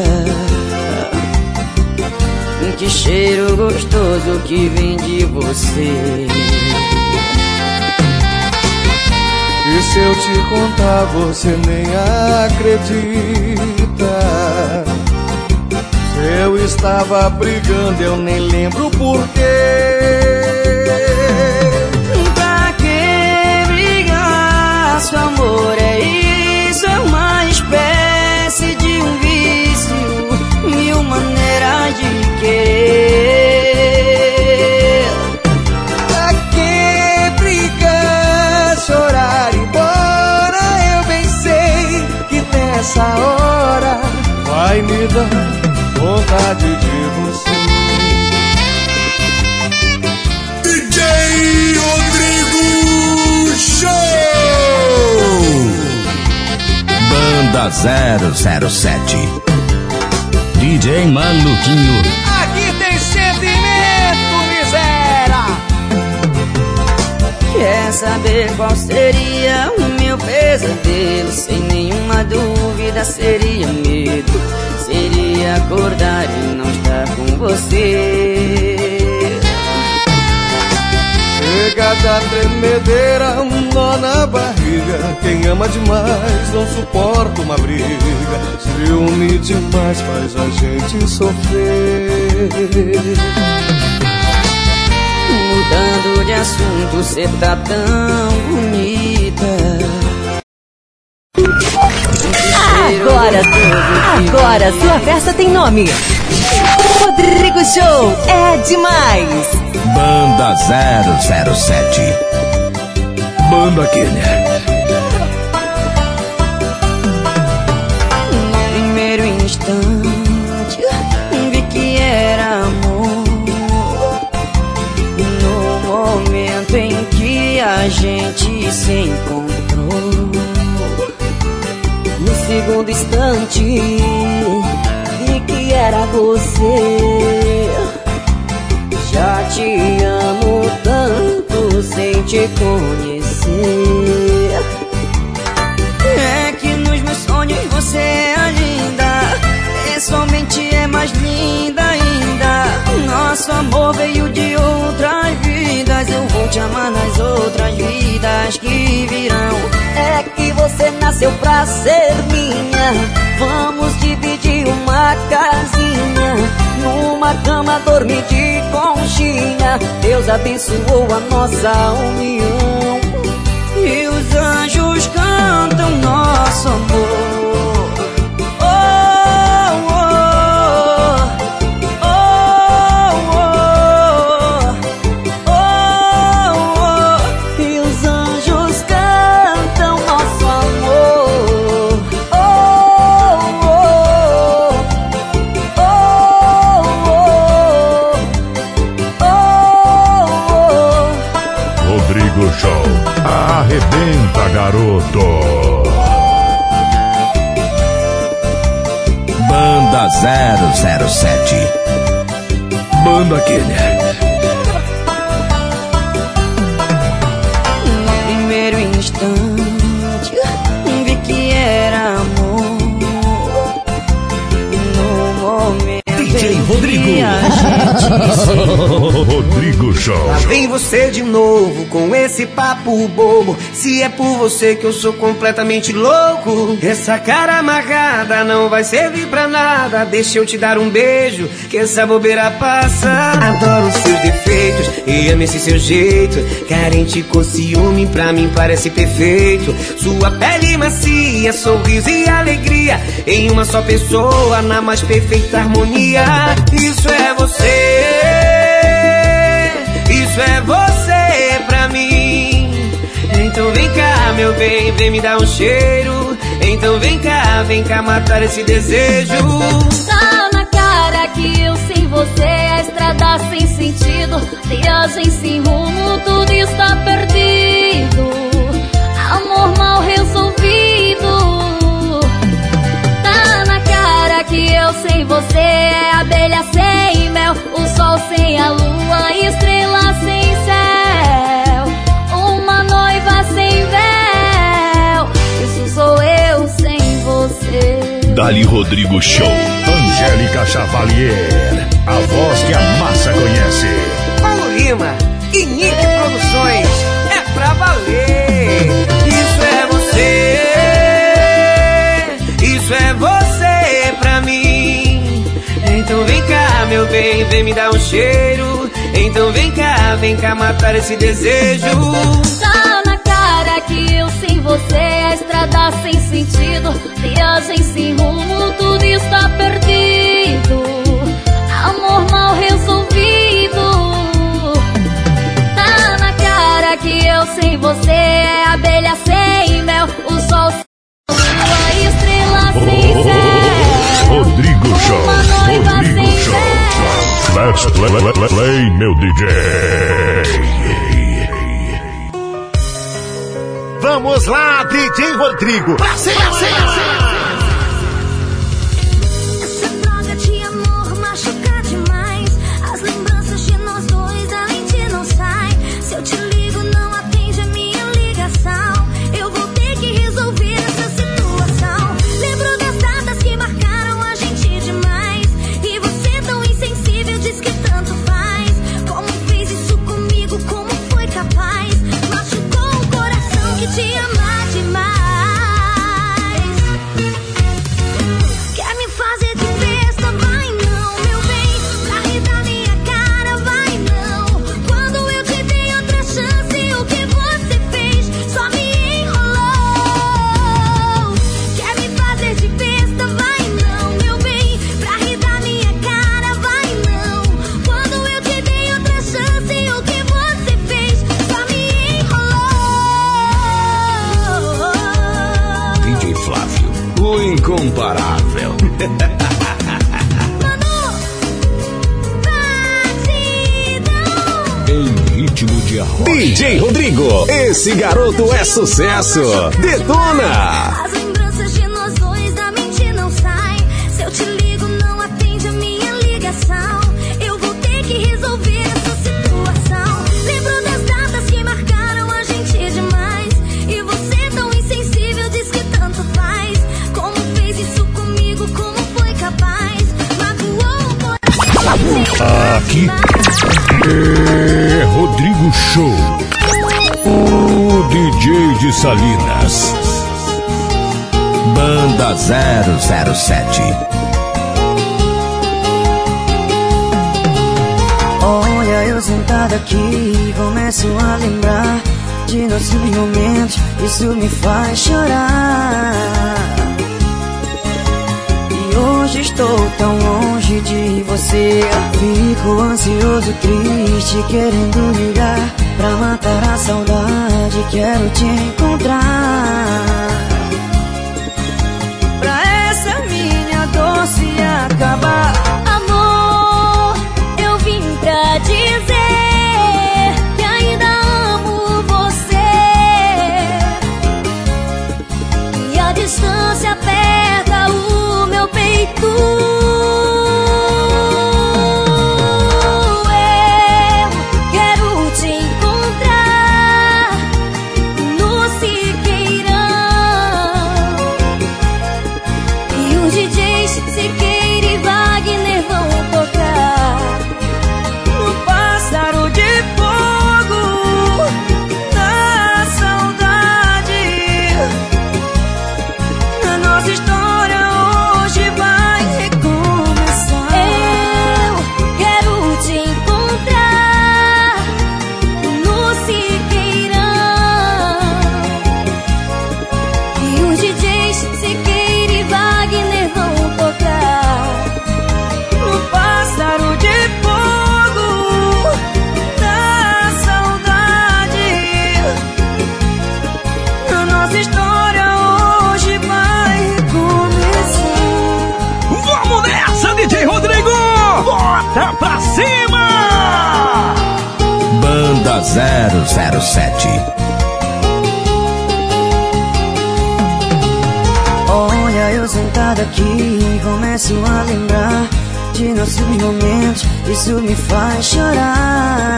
Que cheiro gostoso que vem de você. E se eu te contar, você nem acredita. Se eu estava brigando, eu nem lembro porquê. Pra que brigar? Seu amor é isso, é uma espécie de um vício, mil maneiras de querer. Pra que brigar, chorar, ir embora? Eu bem sei que nessa hora vai me dar vontade de você. D J Rodrigo Show. Banda zero zero sete. D J Maluquinho. Aqui tem sentimento, miséria. Quer saber qual seria o meu pesadelo? Sem nenhuma dúvida seria medo. Seria acordar e não estar com você. Chega da tremedeira, um nó na barriga. Quem ama demais não suporta uma briga. Ciúme demais faz a gente sofrer. Mudando de assunto, cê tá tão bonita. Agora, agora sua festa tem nome. Rodrigo Show é demais. Banda zero zero sete. Banda Kenner. No primeiro instante vi que era amor. No momento em que a gente se encontrou, no segundo instante vi que era você. Já te amo tanto sem te conhecer. É que nos meus sonhos você é linda, pessoalmente é mais linda ainda. Nosso amor veio de outras vidas, eu vou te amar nas outras vidas que virão. É que você nasceu pra ser minha, vamos dividir uma casinha. numa cama dormir de conchinha. Deus abençoou a nossa união e os anjos cantam nosso amor. Arrebenta, garoto. Banda zero zero sete. Banda Kenner. No primeiro instante vi que era amor. No momento D J Rodrigo. Rodrigo Show. Lá vem você de novo com esse papo bobo. Se é por você que eu sou completamente louco, essa cara amarrada não vai servir pra nada. Deixa eu te dar um beijo, que essa bobeira passa. Adoro seus defeitos e amo esse seu jeito. Carente com ciúme, pra mim parece perfeito. Sua pele macia, sorriso e alegria em uma só pessoa, na mais perfeita harmonia. Isso é você, isso é você pra mim. Então vem cá, meu bem, vem me dar um cheiro. Então vem cá, vem cá matar esse desejo. Tá na cara que eu sem você, a estrada sem sentido, viagem sem rumo, tudo está perdido. Amor mal resolvido. Tá na cara que eu sem você é abelha sem mel, o sol sem a lua, estrela sem céu, uma noiva sem véu. Isso sou eu sem você. Dali Rodrigo Show. Angélica Chavalier, a voz que a massa conhece. Paulo Lima e Nick Produções, é pra valer. Isso é você, isso é você pra mim. Então vem cá, meu bem, vem me dar um cheiro. Então vem cá, vem cá matar esse desejo. Tá na cara que eu sem você, a estrada sem sentido, viagem sem rumo, tudo está perdido. Amor mal resolvido. Tá na cara que eu sem você é abelha sem mel, o sol sem lua, estrela sem céu, Rodrigo Show. uma noiva Rodrigo sem Show. véu. Let's play, play, play, play, meu D J. Vamos lá, D J Rodrigo. Pra cima, pra cima, pra cima. Essa droga de amor machuca demais. As lembranças de nós dois da mente não saem. Se eu te ligo, não atende a minha ligação. Eu vou ter que resolver essa situação. Lembro das datas que marcaram a gente demais. E você tão insensível, diz que tanto faz. Como fez isso comigo, como foi capaz? Machucou o coração que te ama demais. Quer me fazer de besta? Vai não, meu bem. Pra rir da minha cara? Vai não. Quando eu te dei outra chance, o que você fez? Só me enrolou. Quer me fazer de besta? Vai não, meu bem. Pra rir da minha cara? Vai não. Quando eu te dei outra chance, o que você fez? Só me enrolou. D J Flávio, o incomparável. Em ritmo de arroz. D J Rodrigo, esse garoto é sucesso. Detona! As lembranças de nós dois da mente não saem. Se eu te ligo, não atende a minha ligação. Eu vou ter que resolver essa situação. Lembro das datas que marcaram a gente demais. E você tão insensível, diz que tanto faz. Como fez isso comigo, como foi capaz? Magoou o coração. Aqui é Rodrigo Show. O D J de Salinas. Banda zero zero sete. Olha, eu sentado aqui, começo a lembrar de nossos momentos, isso me faz chorar. E hoje estou tão longe de você, fico ansioso, triste, querendo ligar pra matar a saudade, quero te encontrar. Pra essa minha dor se acabar, amor, eu vim pra dizer que ainda amo você. E a distância aperta o meu peito. Eu quero te encontrar no Siqueirão. E os D Js Siqueira e Wagner vão tocar no pássaro de fogo da saudade. A nossa história hoje vai recomeçar. Eu quero te encontrar no Siqueirão. E os D Js Siqueira e Wagner vão tocar no pássaro de fogo da saudade. A nossa história hoje vai recomeçar. Vamos nessa, D J Rodrigo! Bota pra cima! Banda zero zero sete. Olha, eu sentado aqui, começo a lembrar de nossos momentos, isso me faz chorar.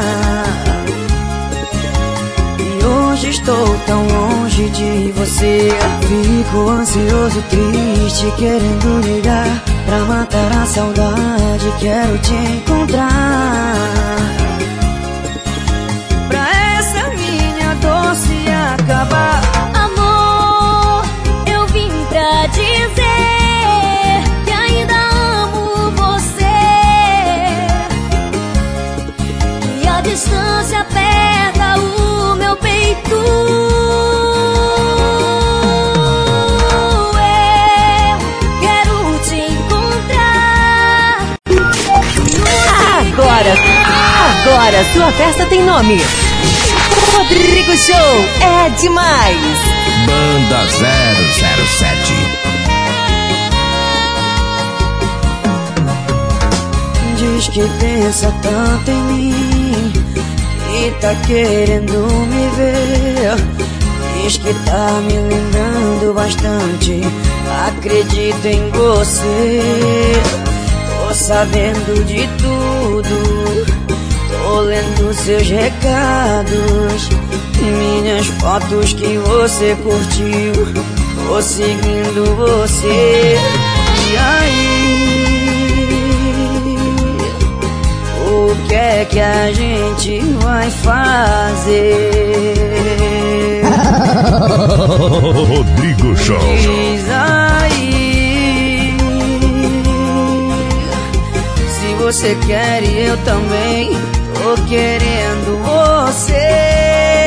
E hoje estou tão longe de você, fico ansioso, triste, querendo ligar pra matar a saudade, quero te encontrar. Pra essa minha dor se acabar, amor, eu vim pra dizer que ainda amo você. E a distância aperta o meu peito. Eu quero te encontrar. Agora, agora sua festa tem nome. Rodrigo Show é demais. Banda zero zero sete. diz que pensa tanto em mim e tá querendo me ver. Diz que tá me lembrando bastante, acredito em você. Tô sabendo de tudo, tô lendo seus recados, minhas fotos que você curtiu, tô seguindo você. E aí, o que é que a gente vai fazer? Rodrigo Show. Diz aí, se você quer e eu também tô querendo você.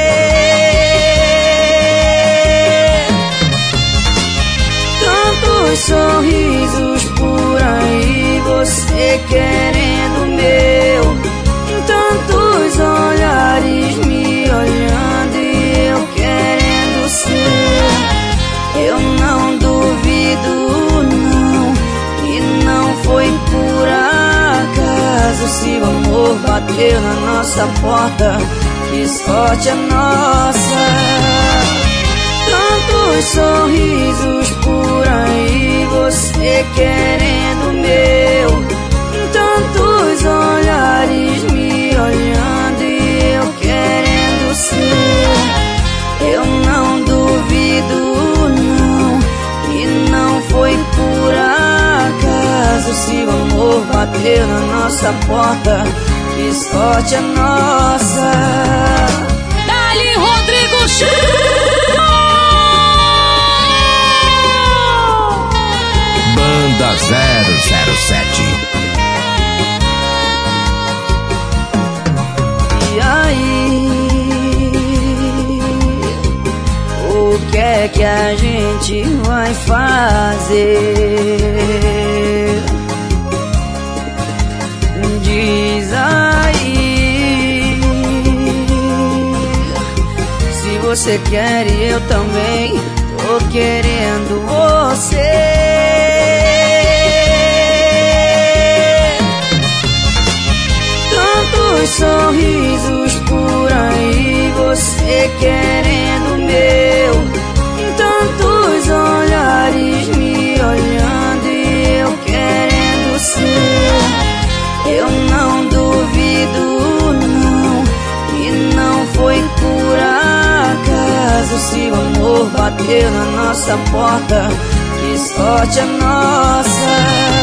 Tantos sorrisos por aí, você querendo o meu, tantos olhares me olhando e eu querendo ser. Eu não duvido não, que não foi por acaso. Se o amor bateu na nossa porta, que sorte a nossa. Tantos sorrisos por aí, você querendo o meu, tantos olhares me olhando e eu querendo ser. Eu não duvido não, que não foi por acaso. Se o amor bateu na nossa porta, que sorte a nossa. Dali Rodrigo Show. Banda zero zero sete. que a gente vai fazer? Diz aí, se você quer e eu também tô querendo você. Tantos sorrisos por aí, você querendo o meu, tantos olhares me olhando e eu querendo o seu. Eu não duvido não, que não foi por acaso. Se o amor bateu na nossa porta, que sorte a nossa.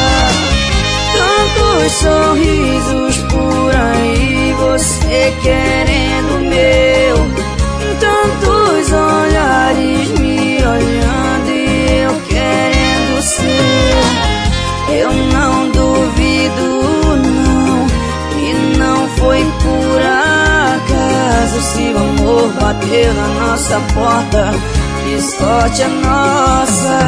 Tantos sorrisos por aí, você querendo o meu, tantos olhares me olhando e eu querendo o seu. Eu não duvido não, que não foi por acaso. Se o amor bateu na nossa porta, que sorte a nossa.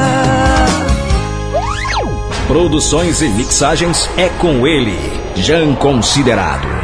Produções e mixagens é com ele, Jan Considerado.